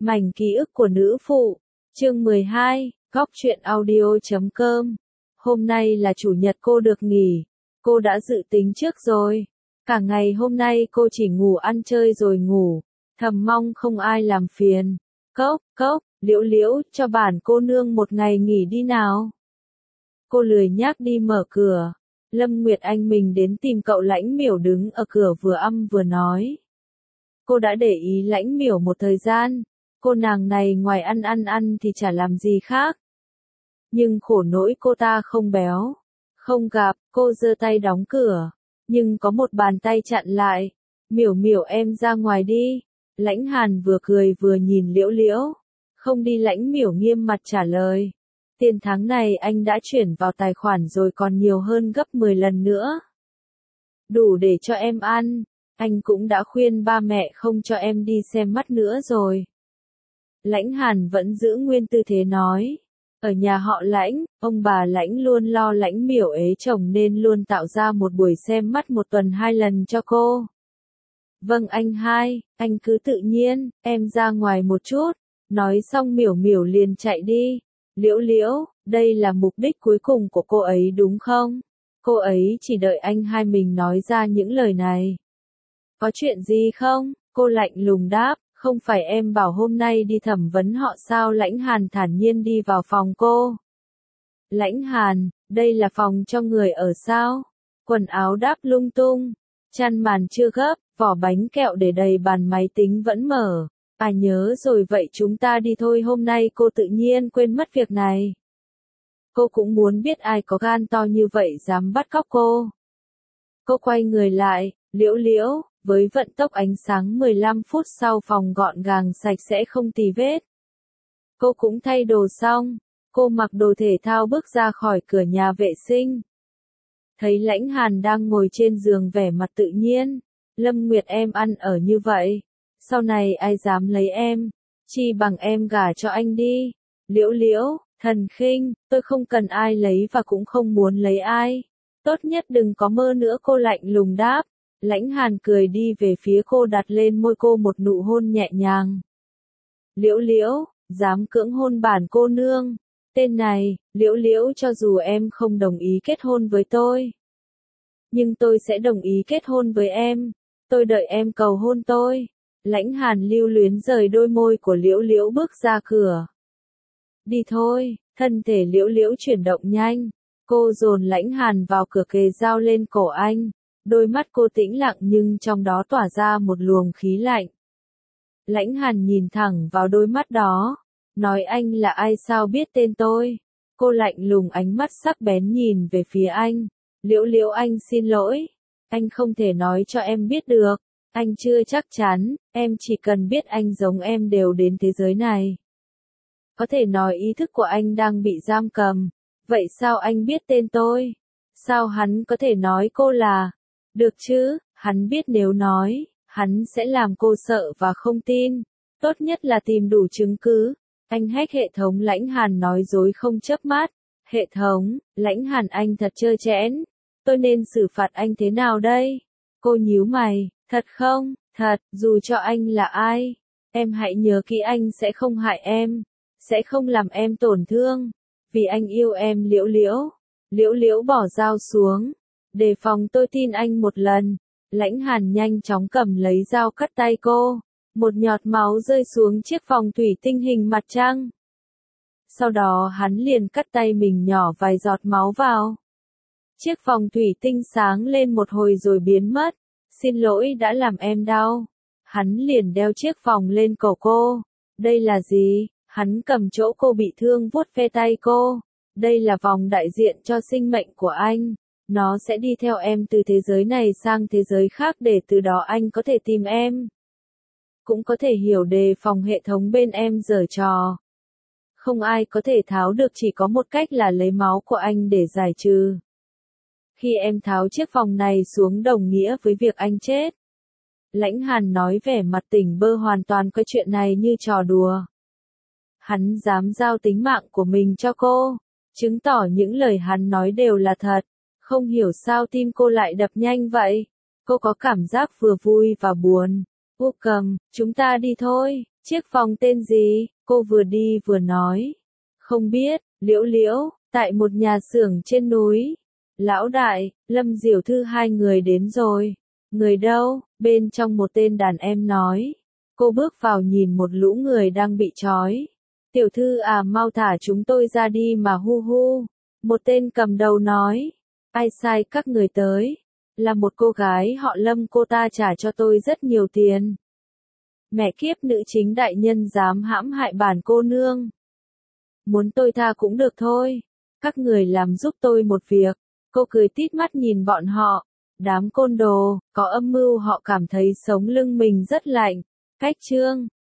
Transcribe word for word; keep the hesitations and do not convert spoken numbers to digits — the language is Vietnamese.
Mảnh ký ức của nữ phụ, chương mười hai, góc truyện audio chấm com. Hôm nay là chủ nhật cô được nghỉ, cô đã dự tính trước rồi. Cả ngày hôm nay cô chỉ ngủ ăn chơi rồi ngủ, thầm mong không ai làm phiền. Cốc, cốc, liễu liễu, cho bản cô nương một ngày nghỉ đi nào. Cô lười nhác đi mở cửa. Lâm Nguyệt Anh mình đến tìm cậu Lãnh Miểu đứng ở cửa vừa âm vừa nói. Cô đã để ý Lãnh Miểu một thời gian, cô nàng này ngoài ăn ăn ăn thì chả làm gì khác. Nhưng khổ nỗi cô ta không béo, không gặp, cô giơ tay đóng cửa, nhưng có một bàn tay chặn lại. Miểu Miểu em ra ngoài đi. Lãnh Hàn vừa cười vừa nhìn Liễu Liễu. Không đi. Lãnh Miểu nghiêm mặt trả lời. Tiền tháng này anh đã chuyển vào tài khoản rồi còn nhiều hơn gấp mười lần nữa. Đủ để cho em ăn, anh cũng đã khuyên ba mẹ không cho em đi xem mắt nữa rồi. Lãnh Hàn vẫn giữ nguyên tư thế nói. Ở nhà họ Lãnh, ông bà Lãnh luôn lo Lãnh Miểu ế chồng nên luôn tạo ra một buổi xem mắt một tuần hai lần cho cô. Vâng anh hai, anh cứ tự nhiên, em ra ngoài một chút. Nói xong Miểu Miểu liền chạy đi. Liễu Liễu, đây là mục đích cuối cùng của cô ấy đúng không? Cô ấy chỉ đợi anh hai mình nói ra những lời này. Có chuyện gì không? Cô lạnh lùng đáp, không phải em bảo hôm nay đi thẩm vấn họ sao? Lãnh Hàn thản nhiên đi vào phòng cô. Lãnh Hàn, đây là phòng cho người ở sao? Quần áo đáp lung tung, chăn màn chưa gấp, vỏ bánh kẹo để đầy bàn máy tính vẫn mở. À nhớ rồi vậy chúng ta đi thôi. Hôm nay cô tự nhiên quên mất việc này. Cô cũng muốn biết ai có gan to như vậy dám bắt cóc cô. Cô quay người lại, Liễu Liễu, với vận tốc ánh sáng mười lăm phút sau phòng gọn gàng sạch sẽ không tì vết. Cô cũng thay đồ xong, cô mặc đồ thể thao bước ra khỏi cửa nhà vệ sinh. Thấy Lãnh Hàn đang ngồi trên giường vẻ mặt tự nhiên. Lâm Nguyệt em ăn ở như vậy. Sau này ai dám lấy em, chi bằng em gả cho anh đi. Liễu Liễu, thần khinh, tôi không cần ai lấy và cũng không muốn lấy ai. Tốt nhất đừng có mơ nữa. Cô lạnh lùng đáp. Lãnh Hàn cười đi về phía cô đặt lên môi cô một nụ hôn nhẹ nhàng. Liễu Liễu, dám cưỡng hôn bản cô nương. Tên này, Liễu Liễu cho dù em không đồng ý kết hôn với tôi. Nhưng tôi sẽ đồng ý kết hôn với em. Tôi đợi em cầu hôn tôi. Lãnh Hàn lưu luyến rời đôi môi của Liễu Liễu bước ra cửa. Đi thôi, thân thể Liễu Liễu chuyển động nhanh. Cô dồn Lãnh Hàn vào cửa kề dao lên cổ anh. Đôi mắt cô tĩnh lặng nhưng trong đó tỏa ra một luồng khí lạnh. Lãnh Hàn nhìn thẳng vào đôi mắt đó. Nói anh là ai sao biết tên tôi? Cô lạnh lùng ánh mắt sắc bén nhìn về phía anh. Liễu Liễu anh xin lỗi. Anh không thể nói cho em biết được. Anh chưa chắc chắn, em chỉ cần biết anh giống em đều đến thế giới này. Có thể nói ý thức của anh đang bị giam cầm. Vậy sao anh biết tên tôi? Sao hắn có thể nói cô là? Được chứ, hắn biết nếu nói, hắn sẽ làm cô sợ và không tin. Tốt nhất là tìm đủ chứng cứ. Anh hack hệ thống. Lãnh Hàn nói dối không chớp mắt. Hệ thống, Lãnh Hàn anh thật trơ trẽn. Tôi nên xử phạt anh thế nào đây? Cô nhíu mày. Thật không? Thật, dù cho anh là ai, em hãy nhớ kỹ anh sẽ không hại em, sẽ không làm em tổn thương, vì anh yêu em. Liễu Liễu. Liễu Liễu bỏ dao xuống, đề phòng tôi tin anh một lần. Lãnh Hàn nhanh chóng cầm lấy dao cắt tay cô, một nhọt máu rơi xuống chiếc vòng thủy tinh hình mặt trăng. Sau đó hắn liền cắt tay mình nhỏ vài giọt máu vào. Chiếc vòng thủy tinh sáng lên một hồi rồi biến mất. Xin lỗi đã làm em đau. Hắn liền đeo chiếc vòng lên cổ cô. Đây là gì? Hắn cầm chỗ cô bị thương vuốt ve tay cô. Đây là vòng đại diện cho sinh mệnh của anh. Nó sẽ đi theo em từ thế giới này sang thế giới khác để từ đó anh có thể tìm em. Cũng có thể hiểu đề phòng hệ thống bên em giở trò. Không ai có thể tháo được, chỉ có một cách là lấy máu của anh để giải trừ. Khi em tháo chiếc vòng này xuống đồng nghĩa với việc anh chết. Lãnh Hàn nói vẻ mặt tỉnh bơ, hoàn toàn coi chuyện này như trò đùa. Hắn dám giao tính mạng của mình cho cô, chứng tỏ những lời hắn nói đều là thật. Không hiểu sao tim cô lại đập nhanh vậy. Cô có cảm giác vừa vui và buồn. Vô cầm, chúng ta đi thôi. Chiếc phòng tên gì? Cô vừa đi vừa nói. Không biết, Liễu Liễu, tại một nhà xưởng trên núi. Lão đại, Lâm Diểu Thư hai người đến rồi. Người đâu? Bên trong một tên đàn em nói. Cô bước vào nhìn một lũ người đang bị trói. Tiểu thư à, mau thả chúng tôi ra đi mà hu hu. Một tên cầm đầu nói. Ai sai các người tới? Là một cô gái họ Lâm, cô ta trả cho tôi rất nhiều tiền. Mẹ kiếp, nữ chính đại nhân dám hãm hại bản cô nương. Muốn tôi tha cũng được thôi. Các người làm giúp tôi một việc. Cô cười tít mắt nhìn bọn họ. Đám côn đồ, có âm mưu, họ cảm thấy sống lưng mình rất lạnh. Cách chương